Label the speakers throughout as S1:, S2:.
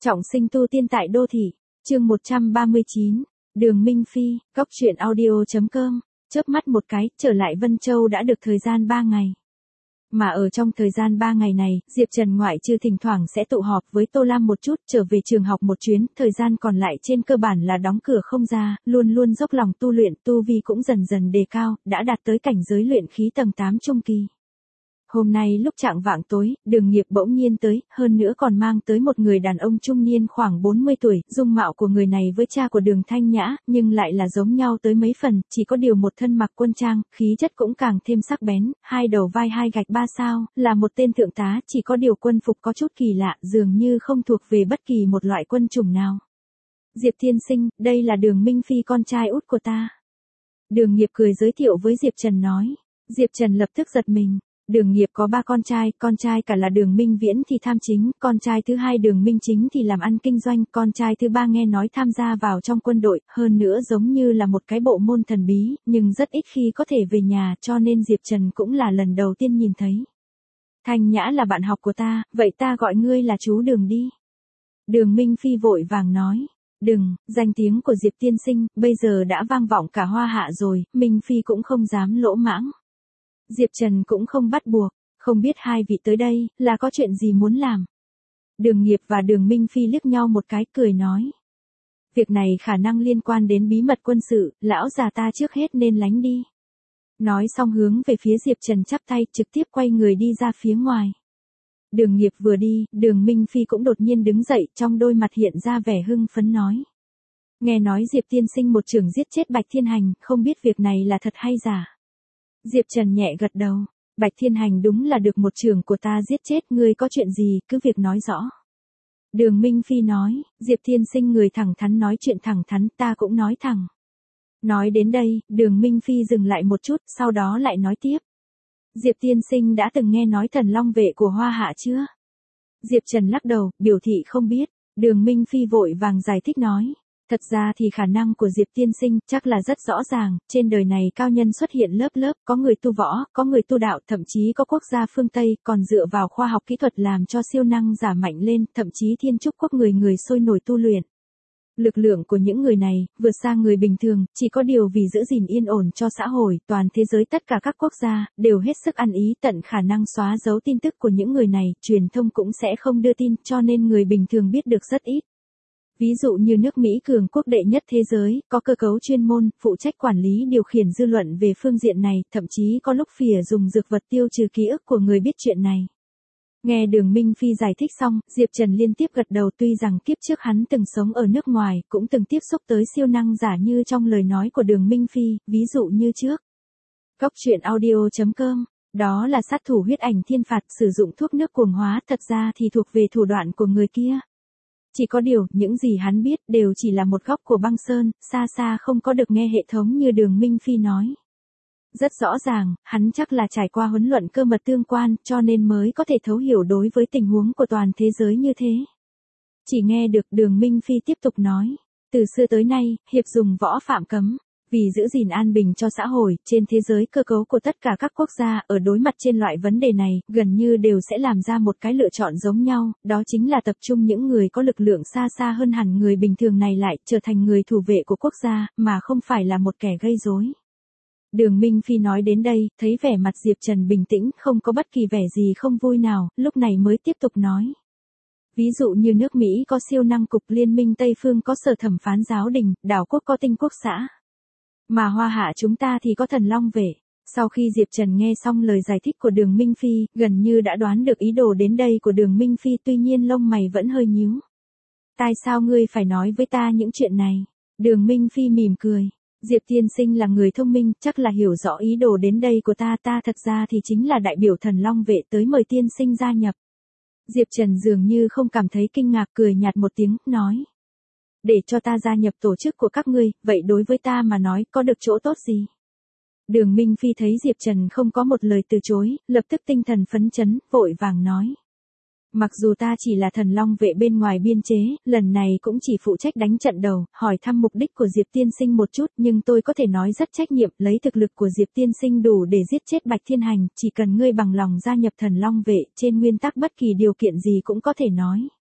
S1: Trọng sinh tu tiên tại đô thị, chương 139, Đường Minh Phi, góc truyện audio.com, chớp mắt một cái, trở lại Vân Châu đã được thời gian 3 ngày. Mà ở trong thời gian 3 ngày này, Diệp Trần ngoại trừ thỉnh thoảng sẽ tụ họp với Tô Lam một chút, trở về trường học một chuyến, thời gian còn lại trên cơ bản là đóng cửa không ra, luôn luôn dốc lòng tu luyện, tu vi cũng dần dần đề cao, đã đạt tới cảnh giới luyện khí tầng 8 trung kỳ. Hôm nay lúc chạng vạng tối, Đường Nghiệp bỗng nhiên tới, hơn nữa còn mang tới một người đàn ông trung niên khoảng 40 tuổi, dung mạo của người này với cha của Đường Thanh Nhã, nhưng lại là giống nhau tới mấy phần, chỉ có điều một thân mặc quân trang, khí chất cũng càng thêm sắc bén, hai đầu vai hai gạch 3 sao, là một tên thượng tá, chỉ có điều quân phục có chút kỳ lạ, dường như không thuộc về bất kỳ một loại quân chủng nào. Diệp Thiên Sinh, đây là Đường Minh Phi con trai út của ta. Đường Nghiệp cười giới thiệu với Diệp Trần nói. Diệp Trần lập tức giật mình. Đường Nghiệp có 3 con trai cả là Đường Minh Viễn thì tham chính, con trai thứ 2 Đường Minh Chính thì làm ăn kinh doanh, con trai thứ 3 nghe nói tham gia vào trong quân đội, hơn nữa giống như là một cái bộ môn thần bí, nhưng rất ít khi có thể về nhà, cho nên Diệp Trần cũng là lần đầu tiên nhìn thấy. Thanh Nhã là bạn học của ta, vậy ta gọi ngươi là chú Đường đi. Đường Minh Phi vội vàng nói. Đừng, danh tiếng của Diệp Tiên Sinh, bây giờ đã vang vọng cả Hoa Hạ rồi, Minh Phi cũng không dám lỗ mãng. Diệp Trần cũng không bắt buộc, không biết hai vị tới đây, là có chuyện gì muốn làm. Đường Nghiệp và Đường Minh Phi liếc nhau một cái cười nói. Việc này khả năng liên quan đến bí mật quân sự, lão già ta trước hết nên lánh đi. Nói xong hướng về phía Diệp Trần chắp tay trực tiếp quay người đi ra phía ngoài. Đường Nghiệp vừa đi, Đường Minh Phi cũng đột nhiên đứng dậy trong đôi mặt hiện ra vẻ hưng phấn nói. Nghe nói Diệp Tiên Sinh một trường giết chết Bạch Thiên Hành, không biết việc này là thật hay giả. Diệp Trần nhẹ gật đầu, Bạch Thiên Hành đúng là được một trưởng của ta giết chết, ngươi có chuyện gì, cứ việc nói rõ. Đường Minh Phi nói, Diệp Thiên Sinh người thẳng thắn nói chuyện thẳng thắn, ta cũng nói thẳng. Nói đến đây, Đường Minh Phi dừng lại một chút, sau đó lại nói tiếp. Diệp Tiên Sinh đã từng nghe nói Thần Long Vệ của Hoa Hạ chưa? Diệp Trần lắc đầu, biểu thị không biết, Đường Minh Phi vội vàng giải thích nói. Thật ra thì khả năng của Diệp Tiên Sinh chắc là rất rõ ràng, trên đời này cao nhân xuất hiện lớp lớp, có người tu võ, có người tu đạo, thậm chí có quốc gia phương Tây, còn dựa vào khoa học kỹ thuật làm cho siêu năng giả mạnh lên, thậm chí thiên trúc quốc người sôi nổi tu luyện. Lực lượng của những người này, vượt xa người bình thường, chỉ có điều vì giữ gìn yên ổn cho xã hội, toàn thế giới tất cả các quốc gia, đều hết sức ăn ý tận khả năng xóa dấu tin tức của những người này, truyền thông cũng sẽ không đưa tin, cho nên người bình thường biết được rất ít. Ví dụ như nước Mỹ cường quốc đệ nhất thế giới, có cơ cấu chuyên môn, phụ trách quản lý điều khiển dư luận về phương diện này, thậm chí có lúc phìa dùng dược vật tiêu trừ ký ức của người biết chuyện này. Nghe Đường Minh Phi giải thích xong, Diệp Trần liên tiếp gật đầu, tuy rằng kiếp trước hắn từng sống ở nước ngoài, cũng từng tiếp xúc tới siêu năng giả như trong lời nói của Đường Minh Phi, ví dụ như trước. Góc truyện audio.com, đó là sát thủ huyết ảnh thiên phạt sử dụng thuốc nước cuồng hóa, thật ra thì thuộc về thủ đoạn của người kia. Chỉ có điều, những gì hắn biết đều chỉ là một góc của băng sơn, xa xa không có được nghe hệ thống như Đường Minh Phi nói. Rất rõ ràng, hắn chắc là trải qua huấn luyện cơ mật tương quan, cho nên mới có thể thấu hiểu đối với tình huống của toàn thế giới như thế. Chỉ nghe được Đường Minh Phi tiếp tục nói, từ xưa tới nay, hiệp dùng võ phạm cấm. Vì giữ gìn an bình cho xã hội, trên thế giới cơ cấu của tất cả các quốc gia ở đối mặt trên loại vấn đề này, gần như đều sẽ làm ra một cái lựa chọn giống nhau, đó chính là tập trung những người có lực lượng xa xa hơn hẳn người bình thường này lại, trở thành người thủ vệ của quốc gia, mà không phải là một kẻ gây rối. Đường Minh Phi nói đến đây, thấy vẻ mặt Diệp Trần bình tĩnh, không có bất kỳ vẻ gì không vui nào, lúc này mới tiếp tục nói. Ví dụ như nước Mỹ có siêu năng cục, Liên minh Tây Phương có sở thẩm phán giáo đình, đảo quốc có tinh quốc xã. Mà Hoa Hạ chúng ta thì có Thần Long Vệ. Sau khi Diệp Trần nghe xong lời giải thích của Đường Minh Phi, gần như đã đoán được ý đồ đến đây của Đường Minh Phi, tuy nhiên lông mày vẫn hơi nhíu. Tại sao ngươi phải nói với ta những chuyện này? Đường Minh Phi mỉm cười. Diệp Tiên Sinh là người thông minh, chắc là hiểu rõ ý đồ đến đây của ta thật ra thì chính là đại biểu Thần Long Vệ tới mời Tiên Sinh gia nhập. Diệp Trần dường như không cảm thấy kinh ngạc, cười nhạt một tiếng, nói. Để cho ta gia nhập tổ chức của các ngươi, vậy đối với ta mà nói, có được chỗ tốt gì? Đường Minh Phi thấy Diệp Trần không có một lời từ chối, lập tức tinh thần phấn chấn, vội vàng nói. Mặc dù ta chỉ là Thần Long Vệ bên ngoài biên chế, lần này cũng chỉ phụ trách đánh trận đầu, hỏi thăm mục đích của Diệp Tiên Sinh một chút, nhưng tôi có thể nói rất trách nhiệm, lấy thực lực của Diệp Tiên Sinh đủ để giết chết Bạch Thiên Hành, chỉ cần ngươi bằng lòng gia nhập Thần Long Vệ, trên nguyên tắc bất kỳ điều kiện gì cũng có thể nói.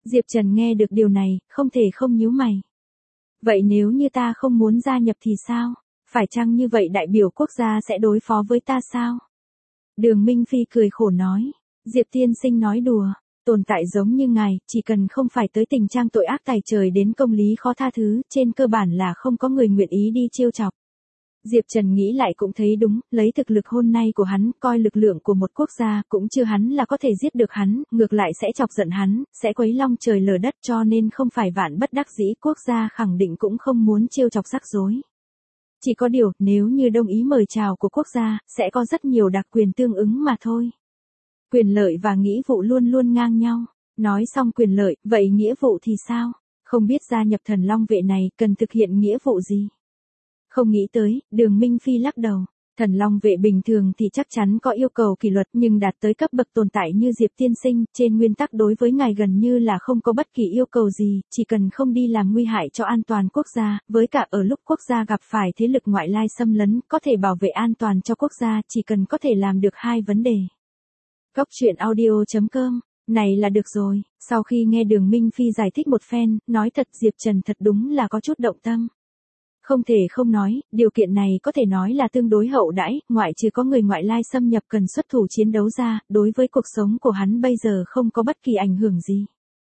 S1: Diệp Trần nghe được điều này, không thể không nhíu mày. Vậy nếu như ta không muốn gia nhập thì sao? Phải chăng như vậy đại biểu quốc gia sẽ đối phó với ta sao? Đường Minh Phi cười khổ nói. Diệp tiên sinh nói đùa, tồn tại giống như ngài, chỉ cần không phải tới tình trạng tội ác tày trời đến công lý khó tha thứ, trên cơ bản là không có người nguyện ý đi trêu chọc. Diệp Trần nghĩ lại cũng thấy đúng, lấy thực lực hôm nay của hắn, coi lực lượng của một quốc gia, cũng chưa hắn là có thể giết được hắn, ngược lại sẽ chọc giận hắn, sẽ quấy long trời lở đất, cho nên không phải vạn bất đắc dĩ, quốc gia khẳng định cũng không muốn trêu chọc rắc rối. Chỉ có điều, nếu như đồng ý mời chào của quốc gia, sẽ có rất nhiều đặc quyền tương ứng mà thôi. Quyền lợi và nghĩa vụ luôn luôn ngang nhau. Nói xong quyền lợi, vậy nghĩa vụ thì sao? Không biết gia nhập Thần Long vệ này cần thực hiện nghĩa vụ gì? Không nghĩ tới, Đường Minh Phi lắc đầu. Thần Long vệ bình thường thì chắc chắn có yêu cầu kỷ luật, nhưng đạt tới cấp bậc tồn tại như Diệp tiên sinh, trên nguyên tắc đối với ngài gần như là không có bất kỳ yêu cầu gì, chỉ cần không đi làm nguy hại cho an toàn quốc gia, với cả ở lúc quốc gia gặp phải thế lực ngoại lai xâm lấn, có thể bảo vệ an toàn cho quốc gia, chỉ cần có thể làm được hai vấn đề. Cóc truyện audio.com, này là được rồi. Sau khi nghe Đường Minh Phi giải thích một phen, nói thật Diệp Trần thật đúng là có chút động tâm. Không thể không nói, điều kiện này có thể nói là tương đối hậu đãi, ngoại trừ có người ngoại lai xâm nhập cần xuất thủ chiến đấu ra, đối với cuộc sống của hắn bây giờ không có bất kỳ ảnh hưởng gì.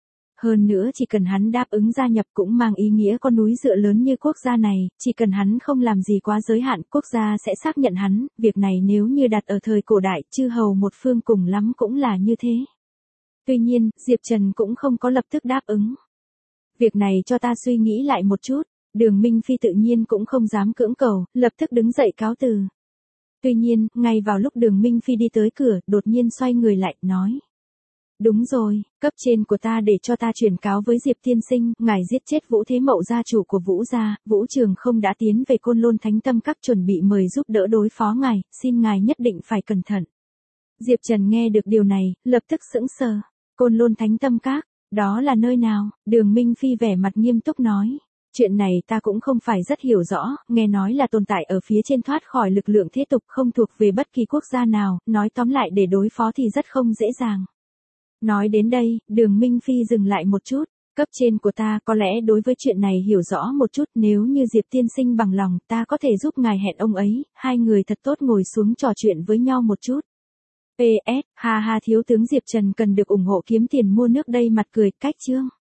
S1: Hơn nữa chỉ cần hắn đáp ứng gia nhập cũng mang ý nghĩa có núi dựa lớn như quốc gia này, chỉ cần hắn không làm gì quá giới hạn, quốc gia sẽ xác nhận hắn, việc này nếu như đặt ở thời cổ đại, chư hầu một phương cùng lắm cũng là như thế. Tuy nhiên, Diệp Trần cũng không có lập tức đáp ứng. Việc này cho ta suy nghĩ lại một chút. Đường Minh Phi tự nhiên cũng không dám cưỡng cầu, lập tức đứng dậy cáo từ. Tuy nhiên, ngay vào lúc Đường Minh Phi đi tới cửa, đột nhiên xoay người lại, nói. Đúng rồi, cấp trên của ta để cho ta truyền cáo với Diệp tiên sinh, ngài giết chết Vũ Thế Mậu gia chủ của Vũ gia, Vũ Trường không đã tiến về Côn Lôn Thánh Tâm Các chuẩn bị mời giúp đỡ đối phó ngài, xin ngài nhất định phải cẩn thận. Diệp Trần nghe được điều này, lập tức sững sờ. Côn Lôn Thánh Tâm Các, đó là nơi nào? Đường Minh Phi vẻ mặt nghiêm túc nói. Chuyện này ta cũng không phải rất hiểu rõ, nghe nói là tồn tại ở phía trên thoát khỏi lực lượng thế tục không thuộc về bất kỳ quốc gia nào, nói tóm lại để đối phó thì rất không dễ dàng. Nói đến đây, Đường Minh Phi dừng lại một chút, cấp trên của ta có lẽ đối với chuyện này hiểu rõ một chút, nếu như Diệp tiên sinh bằng lòng ta có thể giúp ngài hẹn ông ấy, hai người thật tốt ngồi xuống trò chuyện với nhau một chút. PS, ha ha thiếu tướng Diệp Trần cần được ủng hộ kiếm tiền mua nước đây mặt cười, cách chương.